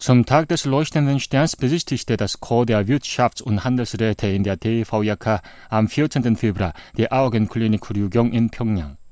Zum Tag des leuchtenden Sterns besichtigte das Corps der Wirtschafts- und Handelsräte in der DVJK am 14. Februar die Augenklinik Ryugyong in Pjöngjang.